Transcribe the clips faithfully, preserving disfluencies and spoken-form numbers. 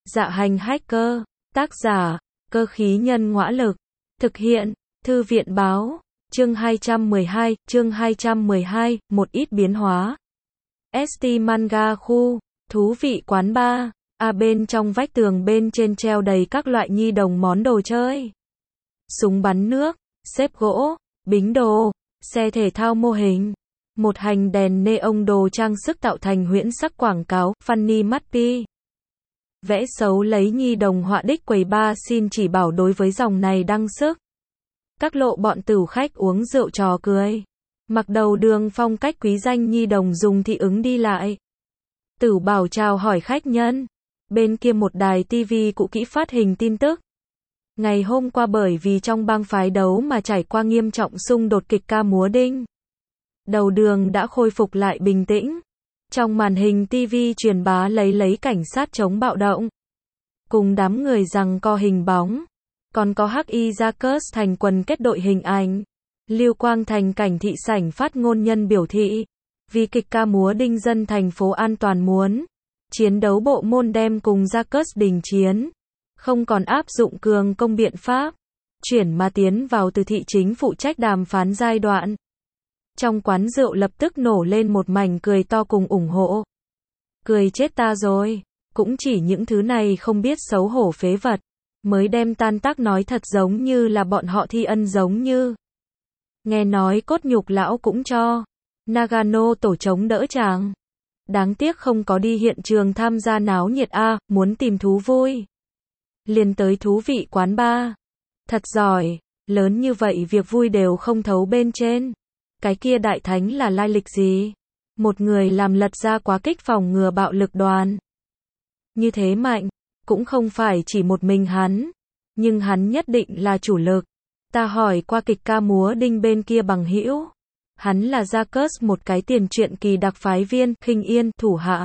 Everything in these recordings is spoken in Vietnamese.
Dạ hành hacker, tác giả, cơ khí nhân ngõa lực, thực hiện, thư viện báo, chương hai trăm mười hai, chương hai trăm mười hai, một ít biến hóa. ét tê Manga khu, thú vị quán bar, à bên trong vách tường bên trên treo đầy các loại nhi đồng món đồ chơi. Súng bắn nước, xếp gỗ, bính đồ, xe thể thao mô hình. Một hành đèn neon đồ trang sức tạo thành huyễn sắc quảng cáo, Funny Mappy. Vẽ xấu lấy nhi đồng họa đích quầy bar xin chỉ bảo đối với dòng này đăng sức. Các lộ bọn tửu khách uống rượu trò cười. Mặc đầu đường phong cách quý danh nhi đồng dùng thị ứng đi lại. Tửu bảo chào hỏi khách nhân. Bên kia một đài tivi cũ kỹ phát hình tin tức. Ngày hôm qua bởi vì trong bang phái đấu mà trải qua nghiêm trọng xung đột kịch ca múa đinh. Đầu đường đã khôi phục lại bình tĩnh. Trong màn hình tivi truyền bá lấy lấy cảnh sát chống bạo động. Cùng đám người giằng co hình bóng. Còn có hắc y Jacques thành quần kết đội hình ảnh. Lưu Quang thành cảnh thị sảnh phát ngôn nhân biểu thị. Vì kịch ca múa đinh dân thành phố an toàn muốn. Chiến đấu bộ môn đem cùng Jacques đình chiến. Không còn áp dụng cường công biện pháp. Chuyển mà tiến vào từ thị chính phụ trách đàm phán giai đoạn. Trong quán rượu lập tức nổ lên một mảnh cười to cùng ủng hộ. Cười chết ta rồi. Cũng chỉ những thứ này không biết xấu hổ phế vật. Mới đem tan tác nói thật giống như là bọn họ thi ân giống như. Nghe nói cốt nhục lão cũng cho. Nagano tổ chống đỡ chàng. Đáng tiếc không có đi hiện trường tham gia náo nhiệt a, muốn tìm thú vui. Liền tới thú vị quán bar. Thật giỏi, lớn như vậy việc vui đều không thấu bên trên. Cái kia đại thánh là lai lịch gì? Một người làm lật ra quá kích phòng ngừa bạo lực đoàn. Như thế mạnh, cũng không phải chỉ một mình hắn. Nhưng hắn nhất định là chủ lực. Ta hỏi qua kịch ca múa đinh bên kia bằng hữu. Hắn là Jacques một cái tiền truyện kỳ đặc phái viên, khinh yên, thủ hạ.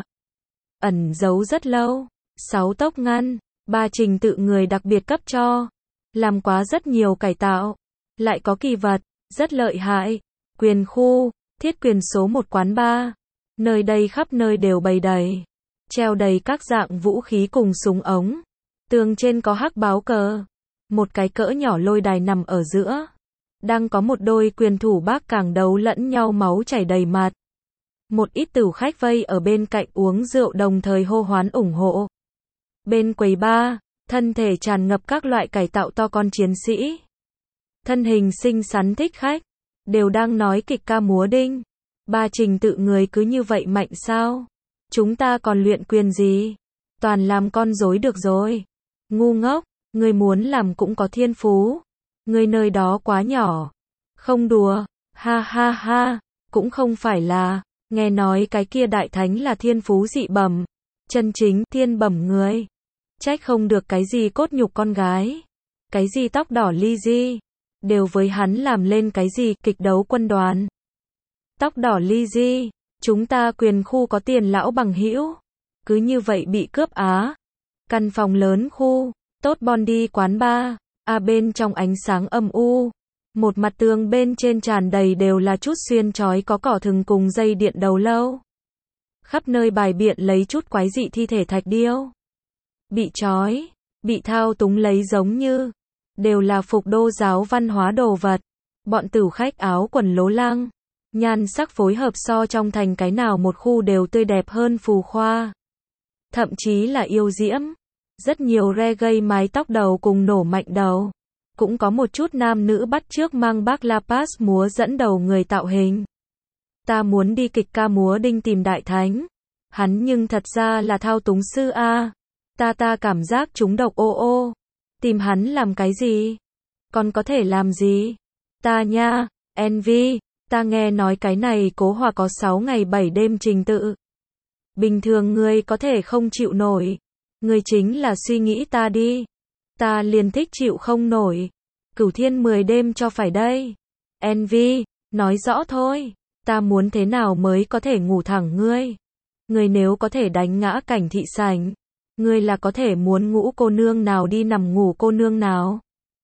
Ẩn giấu rất lâu. Sáu tốc ngăn, ba trình tự người đặc biệt cấp cho. Làm quá rất nhiều cải tạo. Lại có kỳ vật, rất lợi hại. Quyền khu, thiết quyền số một quán bar. Nơi đây khắp nơi đều bày đầy. Treo đầy các dạng vũ khí cùng súng ống. Tường trên có hắc báo cờ. Một cái cỡ nhỏ lôi đài nằm ở giữa. Đang có một đôi quyền thủ bác càng đấu lẫn nhau máu chảy đầy mặt. Một ít tửu khách vây ở bên cạnh uống rượu đồng thời hô hoán ủng hộ. Bên quầy bar, thân thể tràn ngập các loại cải tạo to con chiến sĩ. Thân hình xinh xắn thích khách. Đều đang nói kịch ca múa đinh. Ba trình tự người cứ như vậy mạnh sao? Chúng ta còn luyện quyền gì? Toàn làm con rối được rồi. Ngu ngốc, người muốn làm cũng có thiên phú. Người nơi đó quá nhỏ. Không đùa, ha ha ha, cũng không phải là, nghe nói cái kia đại thánh là thiên phú dị bẩm. Chân chính thiên bẩm người. Trách không được cái gì cốt nhục con gái. Cái gì tóc đỏ ly di. Đều với hắn làm lên cái gì kịch đấu quân đoàn. Tóc đỏ ly di, chúng ta quyền khu có tiền lão bằng hữu. Cứ như vậy bị cướp á. Căn phòng lớn khu, tốt Bondi quán bar, à bên trong ánh sáng âm u. Một mặt tường bên trên tràn đầy đều là chút xuyên trói có cỏ thừng cùng dây điện đầu lâu. Khắp nơi bài biện lấy chút quái dị thi thể thạch điêu. Bị trói, bị thao túng lấy giống như. Đều là phục đô giáo văn hóa đồ vật. Bọn tửu khách áo quần lố lăng. Nhan sắc phối hợp so trong thành cái nào một khu đều tươi đẹp hơn phù khoa. Thậm chí là yêu diễm. Rất nhiều reggae mái tóc đầu cùng nổ mạnh đầu. Cũng có một chút nam nữ bắt chước mang bác La Paz múa dẫn đầu người tạo hình. Ta muốn đi kịch ca múa đinh tìm đại thánh. Hắn nhưng thật ra là thao túng sư A. Ta ta cảm giác chúng độc ô ô. Tìm hắn làm cái gì? Còn có thể làm gì? Ta nha, Envy, ta nghe nói cái này cố hòa có sáu ngày bảy đêm trình tự. Bình thường ngươi có thể không chịu nổi. Ngươi chính là suy nghĩ ta đi. Ta liền thích chịu không nổi. Cửu thiên mười đêm cho phải đây. Envy, nói rõ thôi. Ta muốn thế nào mới có thể ngủ thẳng ngươi? Ngươi nếu có thể đánh ngã cảnh thị sảnh. Ngươi là có thể muốn ngũ cô nương nào đi nằm ngủ cô nương nào.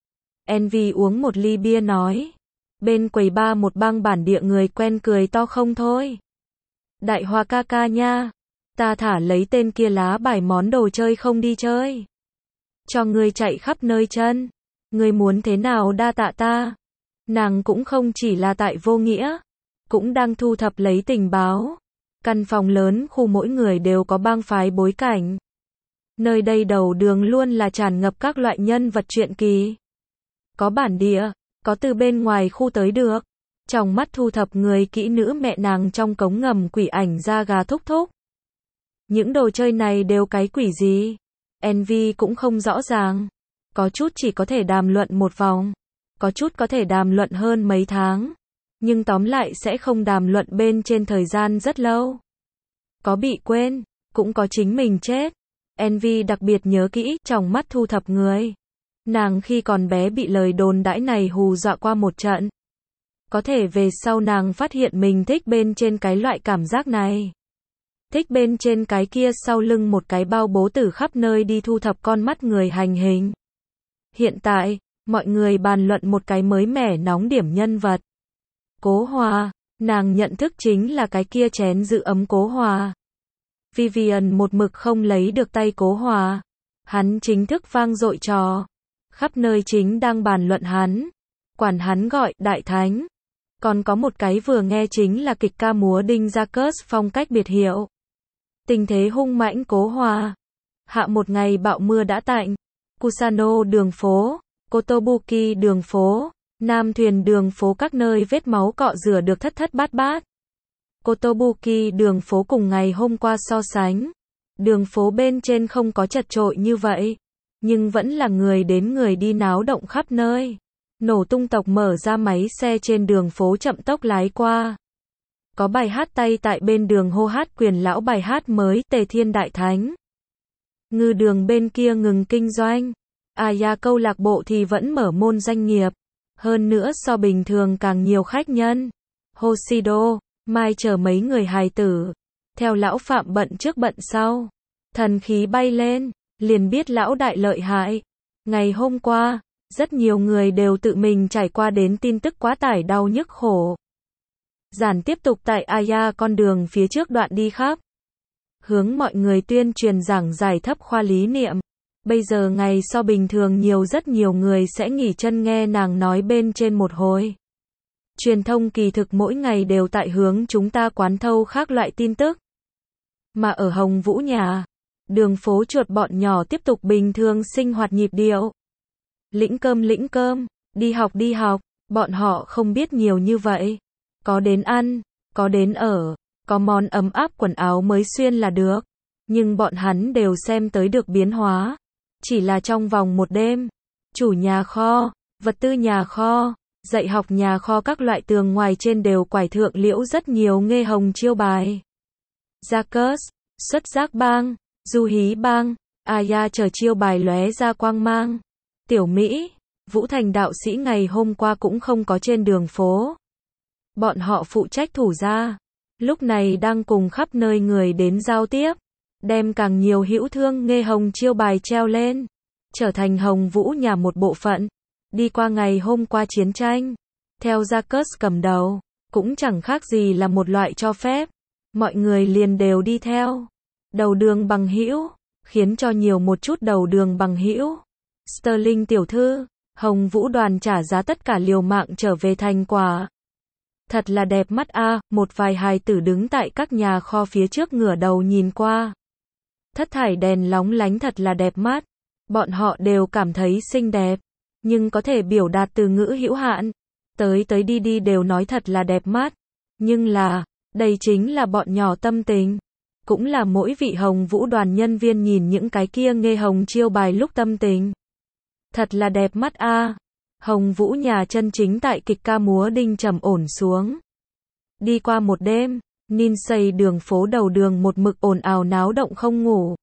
Envy uống một ly bia nói. Bên quầy bar một bang bản địa người quen cười to không thôi. Đại Hoa ca ca nha. Ta thả lấy tên kia lá bài món đồ chơi không đi chơi. Cho ngươi chạy khắp nơi chân. Ngươi muốn thế nào đa tạ ta. Nàng cũng không chỉ là tại vô nghĩa. Cũng đang thu thập lấy tình báo. Căn phòng lớn khu mỗi người đều có bang phái bối cảnh. Nơi đây đầu đường luôn là tràn ngập các loại nhân vật truyện kỳ. Có bản địa, có từ bên ngoài khu tới được. Trong mắt thu thập người kỹ nữ mẹ nàng trong cống ngầm quỷ ảnh da gà thúc thúc. Những đồ chơi này đều cái quỷ gì? Envy cũng không rõ ràng. Có chút chỉ có thể đàm luận một vòng. Có chút có thể đàm luận hơn mấy tháng. Nhưng tóm lại sẽ không đàm luận bên trên thời gian rất lâu. Có bị quên, cũng có chính mình chết. Envy đặc biệt nhớ kỹ trong mắt thu thập người. Nàng khi còn bé bị lời đồn đãi này hù dọa qua một trận. Có thể về sau nàng phát hiện mình thích bên trên cái loại cảm giác này. Thích bên trên cái kia sau lưng một cái bao bố tử khắp nơi đi thu thập con mắt người hành hình. Hiện tại, mọi người bàn luận một cái mới mẻ nóng điểm nhân vật. Cố Hòa, nàng nhận thức chính là cái kia chén giữ ấm Cố Hòa. Vivian một mực không lấy được tay Cố Hòa. Hắn chính thức vang dội trò. Khắp nơi chính đang bàn luận hắn. Quản hắn gọi đại thánh. Còn có một cái vừa nghe chính là kịch ca múa đinh gia cớt phong cách biệt hiệu. Tình thế hung mãnh Cố Hòa. Hạ một ngày bão mưa đã tạnh. Kusano đường phố, Kotobuki đường phố, Nam Thuyền đường phố các nơi vết máu cọ rửa được thất thất bát bát. Kotobuki đường phố cùng ngày hôm qua so sánh. Đường phố bên trên không có chật chội như vậy. Nhưng vẫn là người đến người đi náo động khắp nơi. Nổ tung tộc mở ra máy xe trên đường phố chậm tốc lái qua. Có bài hát tay tại bên đường hô hát quyền lão bài hát mới Tề Thiên Đại Thánh. Ngư đường bên kia ngừng kinh doanh. Aya câu lạc bộ thì vẫn mở môn doanh nghiệp. Hơn nữa so bình thường càng nhiều khách nhân. Hoshido, Mai chờ mấy người hài tử. Theo lão Phạm bận trước bận sau. Thần khí bay lên, liền biết lão đại lợi hại. Ngày hôm qua, rất nhiều người đều tự mình trải qua đến tin tức quá tải đau nhức khổ. Giản tiếp tục tại Aya con đường phía trước đoạn đi khắp. Hướng mọi người tuyên truyền giảng giải thấp khoa lý niệm. Bây giờ ngày so bình thường nhiều rất nhiều người sẽ nghỉ chân nghe nàng nói bên trên một hồi. Truyền thông kỳ thực mỗi ngày đều tại hướng chúng ta quán thâu khác loại tin tức. Mà ở Hồng Vũ nhà, đường phố chuột bọn nhỏ tiếp tục bình thường sinh hoạt nhịp điệu. Lĩnh cơm lĩnh cơm, đi học đi học, bọn họ không biết nhiều như vậy. Có đến ăn, có đến ở, có món ấm áp quần áo mới xuyên là được. Nhưng bọn hắn đều xem tới được biến hóa. Chỉ là trong vòng một đêm, chủ nhà kho, vật tư nhà kho, dạy học nhà kho các loại tường ngoài trên đều quải thượng liễu rất nhiều nghê hồng chiêu bài. Jacques, xuất giác bang, du hí bang, Aya chờ chiêu bài lóe ra quang mang. Tiểu Mỹ, Vũ Thành đạo sĩ ngày hôm qua cũng không có trên đường phố. Bọn họ phụ trách thủ gia. Lúc này đang cùng khắp nơi người đến giao tiếp. Đem càng nhiều hữu thương nghê hồng chiêu bài treo lên. Trở thành Hồng Vũ nhà một bộ phận. Đi qua ngày hôm qua chiến tranh. Theo Jacques cầm đầu. Cũng chẳng khác gì là một loại cho phép. Mọi người liền đều đi theo. Đầu đường bằng hữu. Khiến cho nhiều một chút đầu đường bằng hữu. Sterling tiểu thư. Hồng Vũ đoàn trả giá tất cả liều mạng trở về thành quả. Thật là đẹp mắt a, à, một vài hài tử đứng tại các nhà kho phía trước ngửa đầu nhìn qua. Thất thải đèn lóng lánh thật là đẹp mắt. Bọn họ đều cảm thấy xinh đẹp. Nhưng có thể biểu đạt từ ngữ hữu hạn. Tới tới đi đi đều nói thật là đẹp mắt. Nhưng là, đây chính là bọn nhỏ tâm tình. Cũng là mỗi vị Hồng Vũ đoàn nhân viên nhìn những cái kia nghê hồng chiêu bài lúc tâm tình. Thật là đẹp mắt a. À. Hồng Vũ nhà chân chính tại kịch ca múa đinh trầm ổn xuống. Đi qua một đêm, Ninsei đường phố đầu đường một mực ồn ào náo động không ngủ.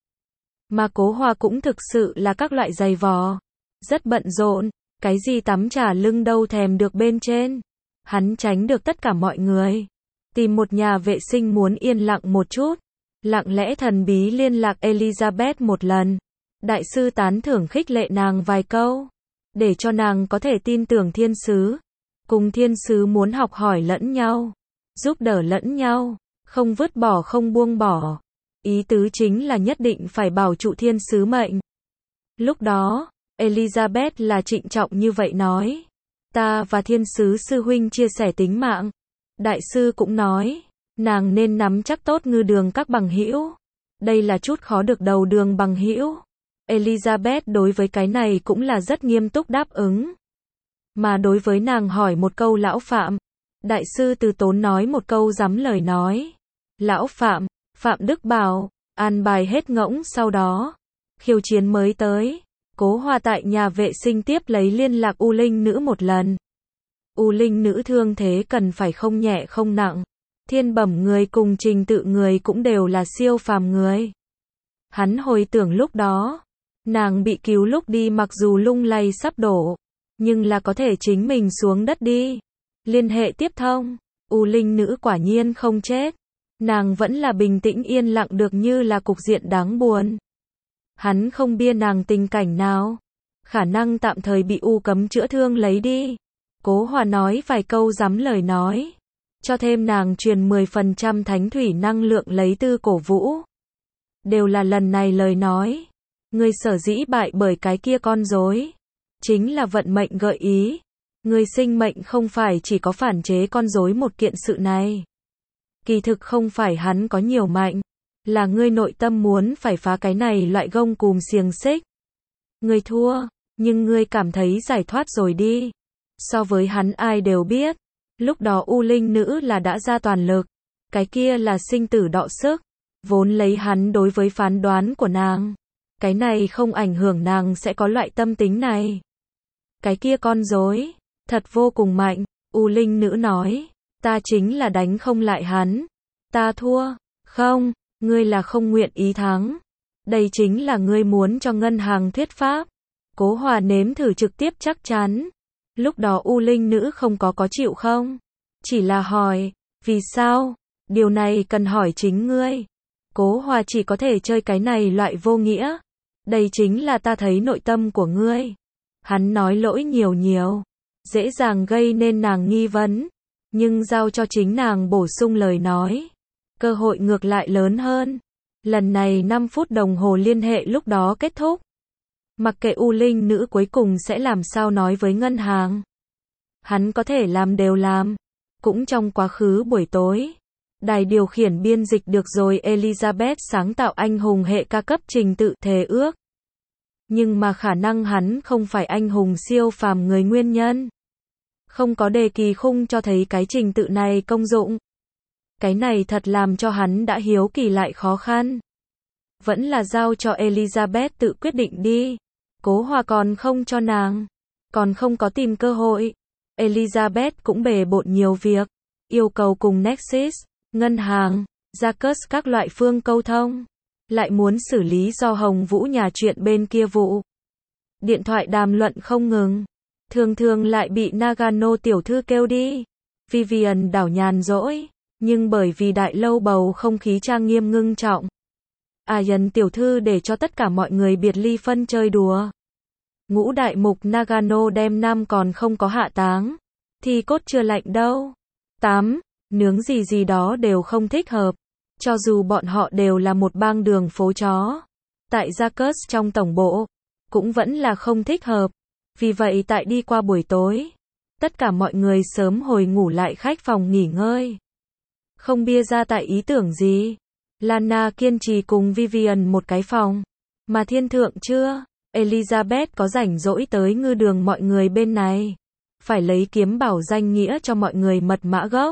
Mà Cố Hòa cũng thực sự là các loại giày vò. Rất bận rộn, cái gì tắm trà lưng đâu thèm được bên trên. Hắn tránh được tất cả mọi người. Tìm một nhà vệ sinh muốn yên lặng một chút. Lặng lẽ thần bí liên lạc Elizabeth một lần. Đại sư tán thưởng khích lệ nàng vài câu. Để cho nàng có thể tin tưởng thiên sứ. Cùng thiên sứ muốn học hỏi lẫn nhau. Giúp đỡ lẫn nhau. Không vứt bỏ không buông bỏ. ý tứ chính là nhất định phải bảo trụ thiên sứ mệnh. Lúc đó, Elizabeth là trịnh trọng như vậy nói. Ta và thiên sứ sư huynh chia sẻ tính mạng. Đại sư cũng nói, nàng nên nắm chắc tốt ngư đường các bằng hữu. Đây là chút khó được đầu đường bằng hữu. Elizabeth đối với cái này cũng là rất nghiêm túc đáp ứng. Mà đối với nàng hỏi một câu lão Phạm, đại sư từ tốn nói một câu rắm lời nói. Lão Phạm, Phạm Đức bảo, an bài hết ngỗng sau đó. Khiêu chiến mới tới. Cố Hòa tại nhà vệ sinh tiếp lấy liên lạc U Linh Nữ một lần. U Linh Nữ thương thế cần phải không nhẹ không nặng. Thiên bẩm người cùng trình tự người cũng đều là siêu phàm người. Hắn hồi tưởng lúc đó, nàng bị cứu lúc đi mặc dù lung lay sắp đổ, nhưng là có thể chính mình xuống đất đi. Liên hệ tiếp thông, U Linh Nữ quả nhiên không chết. Nàng vẫn là bình tĩnh yên lặng được như là cục diện đáng buồn. Hắn không bia nàng tình cảnh nào. Khả năng tạm thời bị U cấm chữa thương lấy đi. Cố Hòa nói vài câu rắm lời nói. Cho thêm nàng truyền mười phần trăm thánh thủy năng lượng lấy tư cổ vũ. Đều là lần này lời nói. Ngươi sở dĩ bại bởi cái kia con rối. Chính là vận mệnh gợi ý. Ngươi sinh mệnh không phải chỉ có phản chế con rối một kiện sự này. Kỳ thực không phải hắn có nhiều mạnh. Là ngươi nội tâm muốn phải phá cái này loại gông cùm xiềng xích. Ngươi thua, nhưng ngươi cảm thấy giải thoát rồi đi. So với hắn ai đều biết. Lúc đó U Linh Nữ là đã ra toàn lực. Cái kia là sinh tử đọ sức. Vốn lấy hắn đối với phán đoán của nàng. Cái này không ảnh hưởng nàng sẽ có loại tâm tính này. Cái kia con rối, thật vô cùng mạnh. U Linh Nữ nói. Ta chính là đánh không lại hắn. Ta thua. Không, ngươi là không nguyện ý thắng. Đây chính là ngươi muốn cho ngân hàng thuyết pháp. Cố Hòa nếm thử trực tiếp chắc chắn. Lúc đó U Linh Nữ không có có chịu không? Chỉ là hỏi, vì sao? Điều này cần hỏi chính ngươi. Cố Hòa chỉ có thể chơi cái này loại vô nghĩa. Đây chính là ta thấy nội tâm của ngươi. Hắn nói lỗi nhiều nhiều. Dễ dàng gây nên nàng nghi vấn. Nhưng giao cho chính nàng bổ sung lời nói. Cơ hội ngược lại lớn hơn. Lần này năm phút đồng hồ liên hệ lúc đó kết thúc. Mặc kệ U Linh Nữ cuối cùng sẽ làm sao nói với ngân hàng. Hắn có thể làm đều làm. Cũng trong quá khứ buổi tối. Đài điều khiển biên dịch được rồi Elizabeth sáng tạo anh hùng hệ ca cấp trình tự thề ước. Nhưng mà khả năng hắn không phải anh hùng siêu phàm người nguyên nhân. Không có đề kỳ khung cho thấy cái trình tự này công dụng. Cái này thật làm cho hắn đã hiếu kỳ lại khó khăn. Vẫn là giao cho Elizabeth tự quyết định đi. Cố Hòa còn không cho nàng. Còn không có tìm cơ hội. Elizabeth cũng bề bộn nhiều việc. Yêu cầu cùng Nexus, ngân hàng, Jacques các loại phương câu thông. Lại muốn xử lý do Hồng Vũ nhà chuyện bên kia vụ. Điện thoại đàm luận không ngừng. Thường thường lại bị Nagano tiểu thư kêu đi. Vivian đảo nhàn rỗi. Nhưng bởi vì đại lâu bầu không khí trang nghiêm ngưng trọng. Ayan tiểu thư để cho tất cả mọi người biệt ly phân chơi đùa. Ngũ đại mục Nagano đem năm còn không có hạ táng. Thì cốt chưa lạnh đâu. tám. Nướng gì gì đó đều không thích hợp. Cho dù bọn họ đều là một bang đường phố chó. Tại Jacques trong tổng bộ. Cũng vẫn là không thích hợp. Vì vậy tại đi qua buổi tối. Tất cả mọi người sớm hồi ngủ lại khách phòng nghỉ ngơi. Không bia ra tại ý tưởng gì. Lana kiên trì cùng Vivian một cái phòng. Mà thiên thượng chưa. Elizabeth có rảnh rỗi tới ngư đường mọi người bên này. Phải lấy kiếm bảo danh nghĩa cho mọi người mật mã gốc.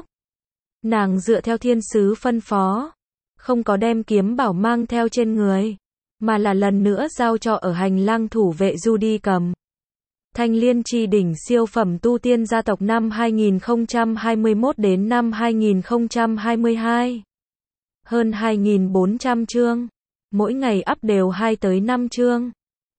Nàng dựa theo thiên sứ phân phó. Không có đem kiếm bảo mang theo trên người. Mà là lần nữa giao cho ở hành lang thủ vệ Judy cầm. Thanh Liên Chi đỉnh siêu phẩm tu tiên gia tộc năm hai nghìn không trăm hai mươi mốt đến năm hai nghìn không trăm hai mươi hai. Hơn hai nghìn bốn trăm chương. Mỗi ngày up đều hai tới năm chương.